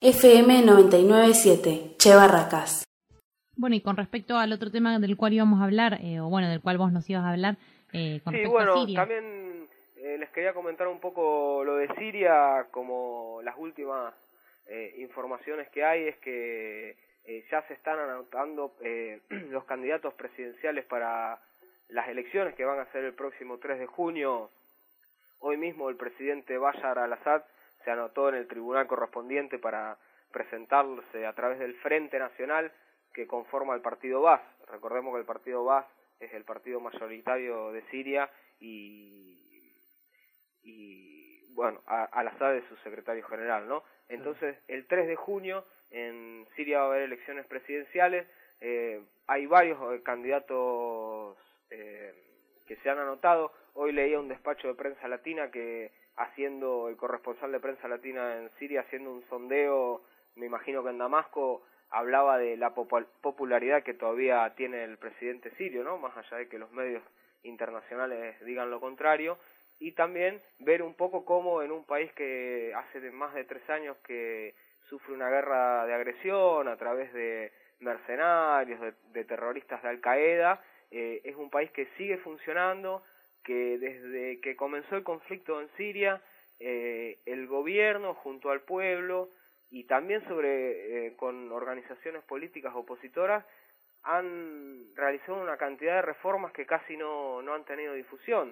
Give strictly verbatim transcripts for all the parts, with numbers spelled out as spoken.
F M noventa y nueve punto siete, Che Barracas. Bueno, y con respecto al otro tema del cual íbamos a hablar, eh, o bueno, del cual vos nos ibas a hablar, eh, con sí, respecto bueno, a Siria. también eh, les quería comentar un poco lo de Siria, como las últimas eh, informaciones que hay es que eh, ya se están anotando eh, los candidatos presidenciales para las elecciones que van a ser el próximo tres de junio. Hoy mismo el presidente Bashar al-Assad se anotó en el tribunal correspondiente para presentarse a través del Frente Nacional que conforma el partido Baas. Recordemos que el partido Baas es el partido mayoritario de Siria y, y bueno, al-Assad es su secretario general, ¿no? Entonces, el tres de junio en Siria va a haber elecciones presidenciales, eh, hay varios candidatos eh, que se han anotado. Hoy leía un despacho de prensa latina que haciendo, el corresponsal de prensa latina en Siria, haciendo un sondeo, me imagino que en Damasco, hablaba de la popularidad que todavía tiene el presidente sirio, ¿no? Más allá de que los medios internacionales digan lo contrario, y también ver un poco cómo en un país que hace más de tres años que sufre una guerra de agresión a través de mercenarios, de, de terroristas de Al-Qaeda, eh, es un país que sigue funcionando, que desde que comenzó el conflicto en Siria, eh, el gobierno junto al pueblo y también sobre eh, con organizaciones políticas opositoras han realizado una cantidad de reformas que casi no, no han tenido difusión,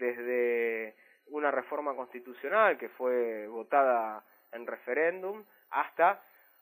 desde una reforma constitucional que fue votada en referéndum hasta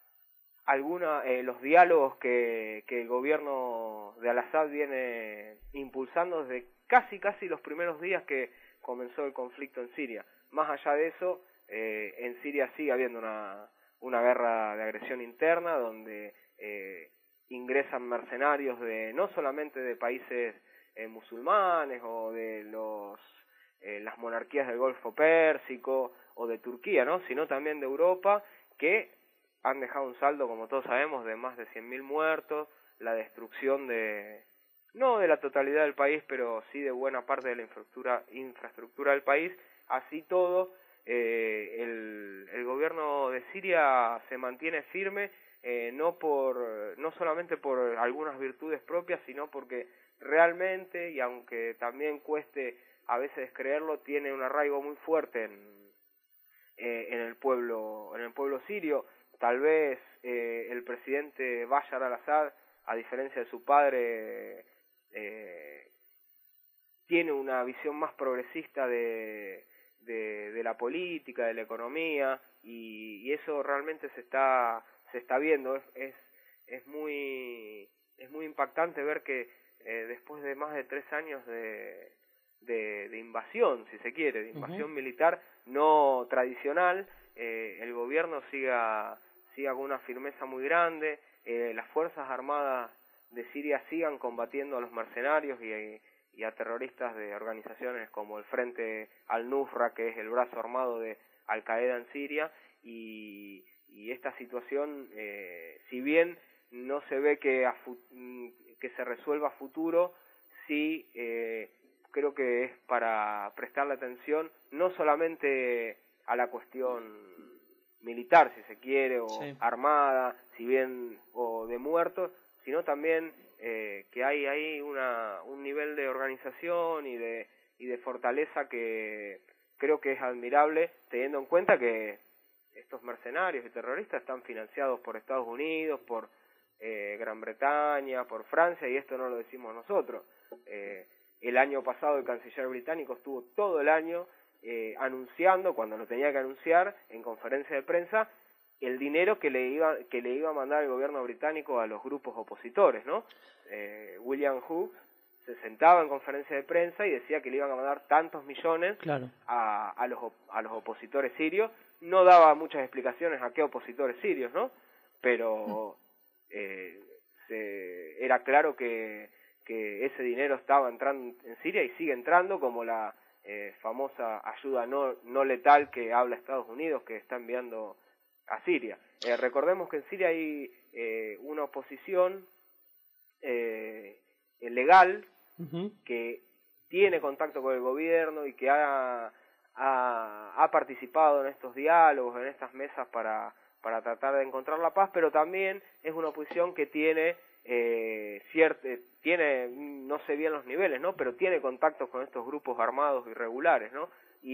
alguna eh, los diálogos que, que el gobierno de Al-Assad viene impulsando desde casi casi los primeros días que comenzó el conflicto en Siria. Más allá de eso, eh, en Siria sigue habiendo una una guerra de agresión interna donde eh, ingresan mercenarios de no solamente de países eh, musulmanes o de los eh, las monarquías del Golfo Pérsico o de Turquía, ¿no? Sino también de Europa, que han dejado un saldo, como todos sabemos, de más de cien mil muertos, la destrucción de no de la totalidad del país, pero sí de buena parte de la infraestructura infraestructura del país. Así todo, Eh, el, el gobierno de Siria se mantiene firme, eh, no por no solamente por algunas virtudes propias, sino porque realmente, y aunque también cueste a veces creerlo, tiene un arraigo muy fuerte en, eh, en el pueblo en el pueblo sirio. Tal vez eh, el presidente Bashar al-Assad, a diferencia de su padre, eh, tiene una visión más progresista de De, de la política, de la economía, y, y eso realmente se está se está viendo. Es es, es muy es muy impactante ver que eh, después de más de tres años de, de de invasión, si se quiere, de invasión uh-huh. militar no tradicional, eh, el gobierno siga siga con una firmeza muy grande, eh, las fuerzas armadas de Siria sigan combatiendo a los mercenarios y y a terroristas de organizaciones como el Frente al-Nusra, que es el brazo armado de Al-Qaeda en Siria, y, y esta situación, eh, si bien no se ve que, a fu- que se resuelva a futuro, sí eh, creo que es para prestarle atención no solamente a la cuestión militar, si se quiere, o sí. armada, si bien, o de muertos, sino también eh, que hay ahí una un nivel de organización y de y de fortaleza que creo que es admirable, teniendo en cuenta que estos mercenarios y terroristas están financiados por Estados Unidos, por eh, Gran Bretaña, por Francia, y esto no lo decimos nosotros. Eh, el año pasado el canciller británico estuvo todo el año eh, anunciando, cuando lo tenía que anunciar, en conferencia de prensa, el dinero que le iba que le iba a mandar el gobierno británico a los grupos opositores, ¿no? Eh, William Hughes se sentaba en conferencia de prensa y decía que le iban a mandar tantos millones claro. a, a los a los opositores sirios. No daba muchas explicaciones a qué opositores sirios, ¿no? Pero eh, se, era claro que que ese dinero estaba entrando en Siria y sigue entrando, como la eh, famosa ayuda no no letal que habla Estados Unidos, que está enviando a Siria. Eh, recordemos que en Siria hay eh, una oposición eh, legal uh-huh. que tiene contacto con el gobierno y que ha, ha, ha participado en estos diálogos, en estas mesas para, para tratar de encontrar la paz, pero también es una oposición que tiene eh, cierto, tiene, no sé bien los niveles, ¿no? Pero tiene contactos con estos grupos armados irregulares, ¿no?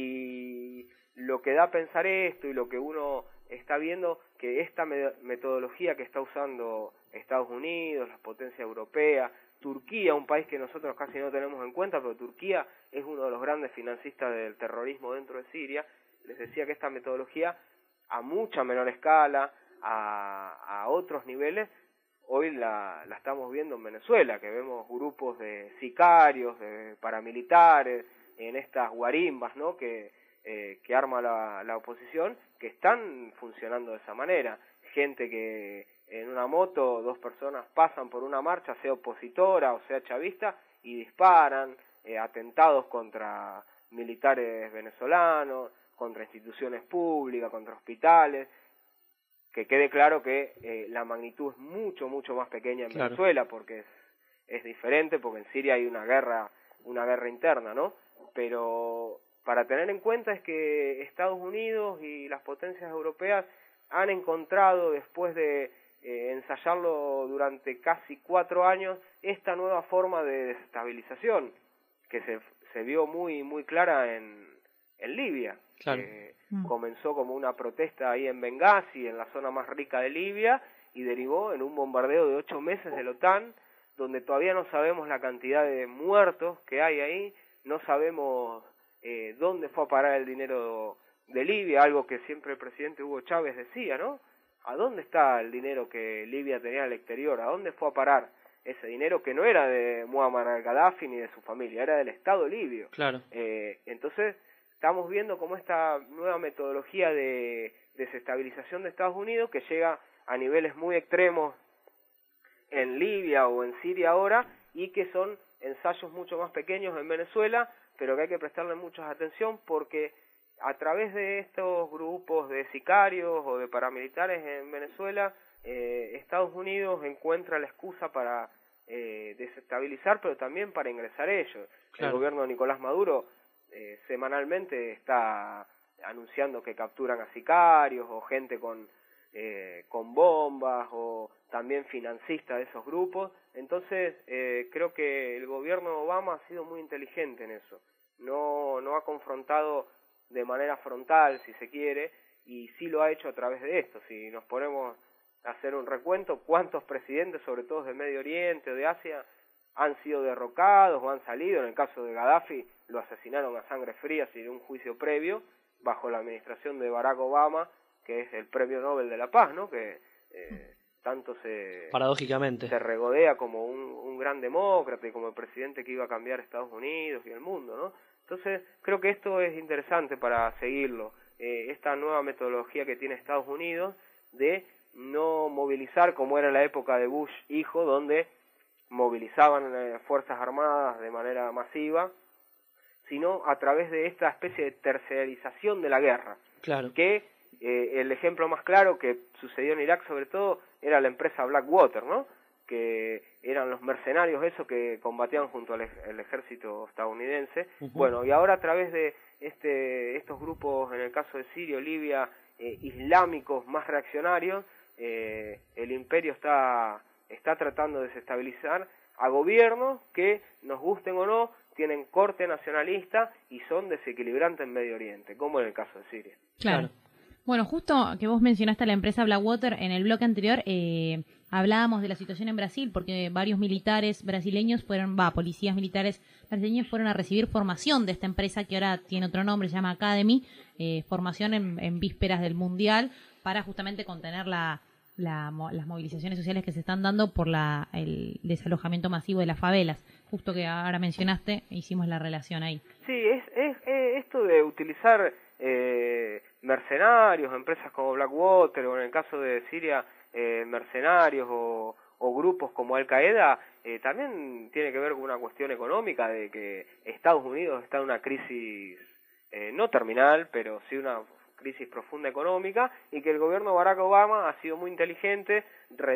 Y lo que da a pensar esto y lo que uno está viendo, que esta metodología que está usando Estados Unidos, las potencias europeas, Turquía, un país que nosotros casi no tenemos en cuenta, pero Turquía es uno de los grandes financistas del terrorismo dentro de Siria. Les decía que esta metodología, a mucha menor escala, a, a otros niveles, hoy la, la estamos viendo en Venezuela, que vemos grupos de sicarios, de paramilitares, en estas guarimbas, ¿no?, que, eh, que arma la, la oposición, que están funcionando de esa manera. Gente que en una moto, dos personas pasan por una marcha, sea opositora o sea chavista, y disparan, eh, atentados contra militares venezolanos, contra instituciones públicas, contra hospitales. Que quede claro que eh, la magnitud es mucho, mucho más pequeña en claro. Venezuela, porque es, es diferente, porque en Siria hay una guerra, una guerra interna, ¿no? Pero para tener en cuenta es que Estados Unidos y las potencias europeas han encontrado, después de eh, ensayarlo durante casi cuatro años, esta nueva forma de desestabilización, que se, se vio muy, muy clara en, en Libia. Claro. Eh, mm. Comenzó como una protesta ahí en Benghazi, en la zona más rica de Libia, y derivó en un bombardeo de ocho meses de la OTAN, donde todavía no sabemos la cantidad de muertos que hay ahí, no sabemos eh, dónde fue a parar el dinero de Libia, algo que siempre el presidente Hugo Chávez decía, ¿no? ¿A dónde está el dinero que Libia tenía al exterior? ¿A dónde fue a parar ese dinero que no era de Muammar al-Gaddafi ni de su familia, era del Estado libio? Claro. Eh, entonces, estamos viendo cómo esta nueva metodología de desestabilización de Estados Unidos, que llega a niveles muy extremos en Libia o en Siria ahora, y que son ensayos mucho más pequeños en Venezuela, pero que hay que prestarle mucha atención porque a través de estos grupos de sicarios o de paramilitares en Venezuela, eh, Estados Unidos encuentra la excusa para eh, desestabilizar, pero también para ingresar ellos. Claro. El gobierno de Nicolás Maduro eh, semanalmente está anunciando que capturan a sicarios o gente con eh, con bombas o también financistas de esos grupos. Entonces eh, creo que el gobierno Obama ha sido muy inteligente en eso. No, no ha confrontado de manera frontal, si se quiere, y sí lo ha hecho a través de esto. Si nos ponemos a hacer un recuento, ¿cuántos presidentes, sobre todo de Medio Oriente o de Asia, han sido derrocados o han salido? En el caso de Gaddafi, lo asesinaron a sangre fría sin un juicio previo, bajo la administración de Barack Obama, que es el premio Nobel de la Paz, ¿no? Que eh, tanto se paradójicamente se regodea como un, un gran demócrata y como el presidente que iba a cambiar Estados Unidos y el mundo, ¿no? Entonces creo que esto es interesante para seguirlo, eh, esta nueva metodología que tiene Estados Unidos de no movilizar como era la época de Bush hijo, donde movilizaban eh, fuerzas armadas de manera masiva, sino a través de esta especie de tercerización de la guerra. Claro. Que eh, el ejemplo más claro que sucedió en Irak sobre todo era la empresa Blackwater, ¿no? Que eran los mercenarios esos que combatían junto al ej- ejército estadounidense. Uh-huh. Bueno, y ahora a través de este estos grupos, en el caso de Siria, Libia, eh, islámicos más reaccionarios, eh, el imperio está está tratando de desestabilizar a gobiernos que, nos gusten o no, tienen corte nacionalista y son desequilibrantes en Medio Oriente, como en el caso de Siria. Claro. Bueno, justo que vos mencionaste a la empresa Blackwater, en el bloque anterior eh, hablábamos de la situación en Brasil, porque varios militares brasileños fueron, va, policías militares brasileños fueron a recibir formación de esta empresa que ahora tiene otro nombre, se llama Academy, eh, formación en, en vísperas del Mundial para justamente contener la, la, las movilizaciones sociales que se están dando por la, el desalojamiento masivo de las favelas. Justo que ahora mencionaste, hicimos la relación ahí. Sí, es, es, es esto de utilizar eh, mercenarios, empresas como Blackwater, o en el caso de Siria, eh, mercenarios o, o grupos como Al-Qaeda, eh, también tiene que ver con una cuestión económica, de que Estados Unidos está en una crisis eh, no terminal, pero sí una crisis profunda económica, y que el gobierno de Barack Obama ha sido muy inteligente,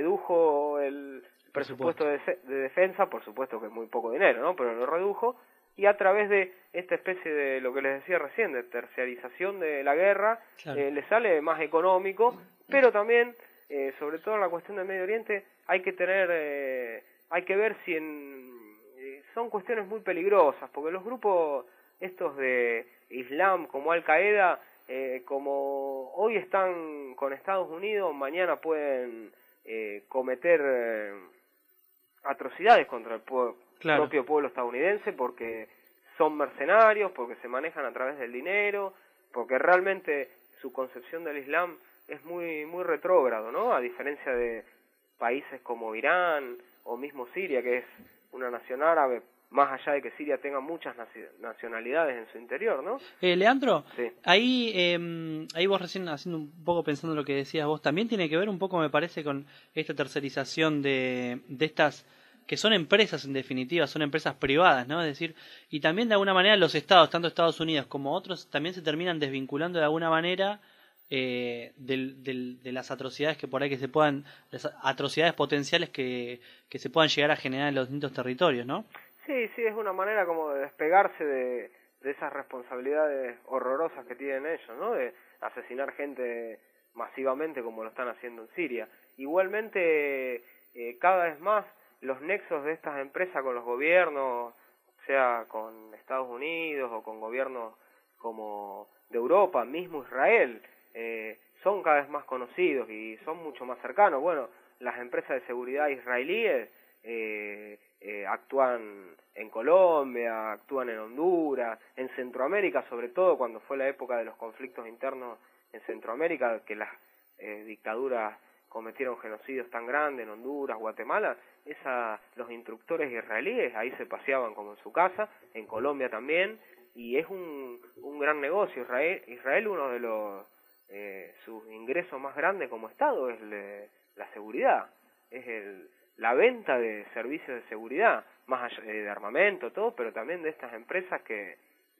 redujo el presupuesto de, de defensa, por supuesto que es muy poco dinero, ¿no? Pero lo redujo, y a través de esta especie de, lo que les decía recién, de terciarización de la guerra, claro. eh, les sale más económico, pero también, eh, sobre todo en la cuestión del Medio Oriente, hay que tener, eh, hay que ver si en, eh, son cuestiones muy peligrosas, porque los grupos estos de Islam como Al-Qaeda, eh, como hoy están con Estados Unidos, mañana pueden eh, cometer eh, atrocidades contra el pueblo, claro. propio pueblo estadounidense, porque son mercenarios, porque se manejan a través del dinero, porque realmente su concepción del Islam es muy muy retrógrado, ¿no? A diferencia de países como Irán o mismo Siria, que es una nación árabe, más allá de que Siria tenga muchas nacionalidades en su interior, ¿no? Eh, Leandro, sí. ahí eh, ahí vos recién haciendo un poco pensando en lo que decías vos, también tiene que ver un poco, me parece, con esta tercerización de, de estas, que son empresas en definitiva, son empresas privadas, ¿no? Es decir, y también de alguna manera los estados, tanto Estados Unidos como otros, también se terminan desvinculando de alguna manera eh, del, del, de las atrocidades que por ahí que se puedan, las atrocidades potenciales que, que se puedan llegar a generar en los distintos territorios, ¿no? Sí, sí, es una manera como de despegarse de, de esas responsabilidades horrorosas que tienen ellos, ¿no? De asesinar gente masivamente como lo están haciendo en Siria. Igualmente, eh, cada vez más los nexos de estas empresas con los gobiernos, sea con Estados Unidos o con gobiernos como de Europa, mismo Israel, eh, son cada vez más conocidos y son mucho más cercanos. Bueno, las empresas de seguridad israelíes eh, eh, actúan en Colombia, actúan en Honduras, en Centroamérica, sobre todo cuando fue la época de los conflictos internos en Centroamérica, que las eh, dictaduras cometieron genocidios tan grandes en Honduras, Guatemala, esa, los instructores israelíes ahí se paseaban como en su casa, en Colombia también, y es un, un gran negocio. Israel, Israel uno de los eh, sus ingresos más grandes como Estado es le, la seguridad, es el, la venta de servicios de seguridad, más allá de armamento, todo, pero también de estas empresas que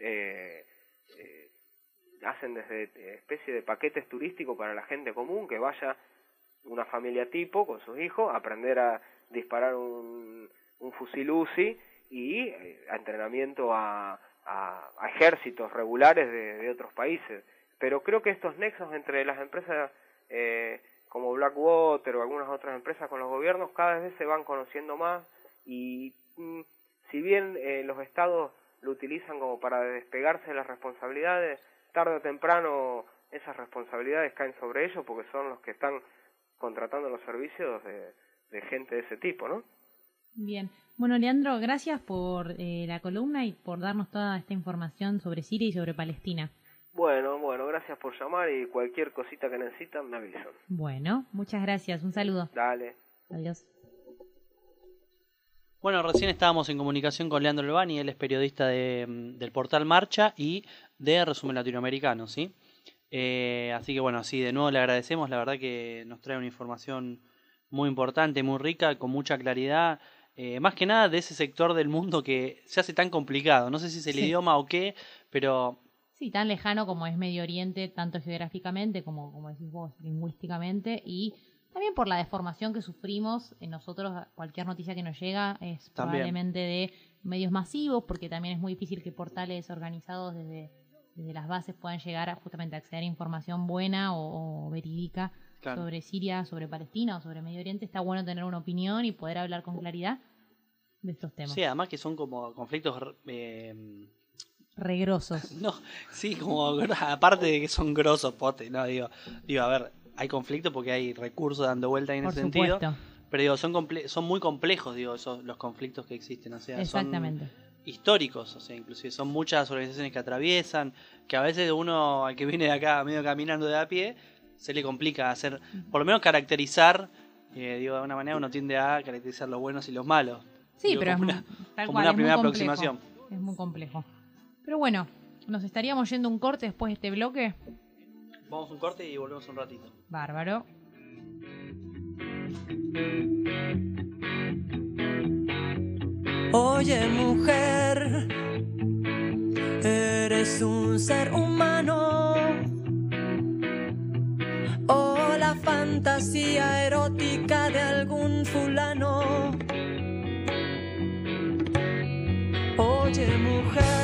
eh, eh, hacen desde especie de paquetes turísticos para la gente común, que vaya una familia tipo con sus hijos a aprender a disparar un, un fusil Uzi y eh, a entrenamiento a, a, a ejércitos regulares de, de otros países. Pero creo que estos nexos entre las empresas eh, como Blackwater o algunas otras empresas con los gobiernos cada vez se van conociendo más y mm, si bien eh, los estados lo utilizan como para despegarse de las responsabilidades, tarde o temprano esas responsabilidades caen sobre ellos porque son los que están contratando los servicios de, de gente de ese tipo, ¿no? Bien. Bueno, Leandro, gracias por eh, la columna y por darnos toda esta información sobre Siria y sobre Palestina. Bueno, bueno, gracias por llamar y cualquier cosita que necesitan me avisan. Bueno, muchas gracias. Un saludo. Dale. Adiós. Bueno, recién estábamos en comunicación con Leandro Albani, él es periodista de, del portal Marcha y de Resumen Latinoamericano, ¿sí? Eh, así que bueno, sí, de nuevo le agradecemos, la verdad que nos trae una información muy importante, muy rica, con mucha claridad, eh, más que nada de ese sector del mundo que se hace tan complicado, no sé si es el sí. idioma o qué, pero... Sí, tan lejano como es Medio Oriente, tanto geográficamente como, como decís vos, lingüísticamente, y también por la deformación que sufrimos en nosotros, cualquier noticia que nos llega es también probablemente de medios masivos, porque también es muy difícil que portales organizados desde... desde las bases puedan llegar a justamente acceder a información buena o, o verídica claro. sobre Siria, sobre Palestina o sobre Medio Oriente. Está bueno tener una opinión y poder hablar con claridad de estos temas. Sí, además que son como conflictos... Eh, regrosos. No, sí, como aparte de que son grosos, pote, no, digo, digo, a ver, hay conflicto porque hay recursos dando vuelta en Por ese supuesto. sentido, pero digo, son comple- son muy complejos, digo, esos, los conflictos que existen, o sea, exactamente. Son históricos, o sea, inclusive son muchas organizaciones que atraviesan, que a veces uno, al que viene de acá medio caminando de a pie, se le complica hacer, por lo menos caracterizar, eh, digo, de alguna manera uno tiende a caracterizar los buenos y los malos. Sí, digo, pero como es una, tal como cual, una es primera muy complejo, aproximación. Es muy complejo. Pero bueno, nos estaríamos yendo un corte después de este bloque. Vamos a un corte y volvemos un ratito. Bárbaro. Oye, mujer, eres un ser humano o la fantasía erótica de algún fulano. Oye, noche, mujer.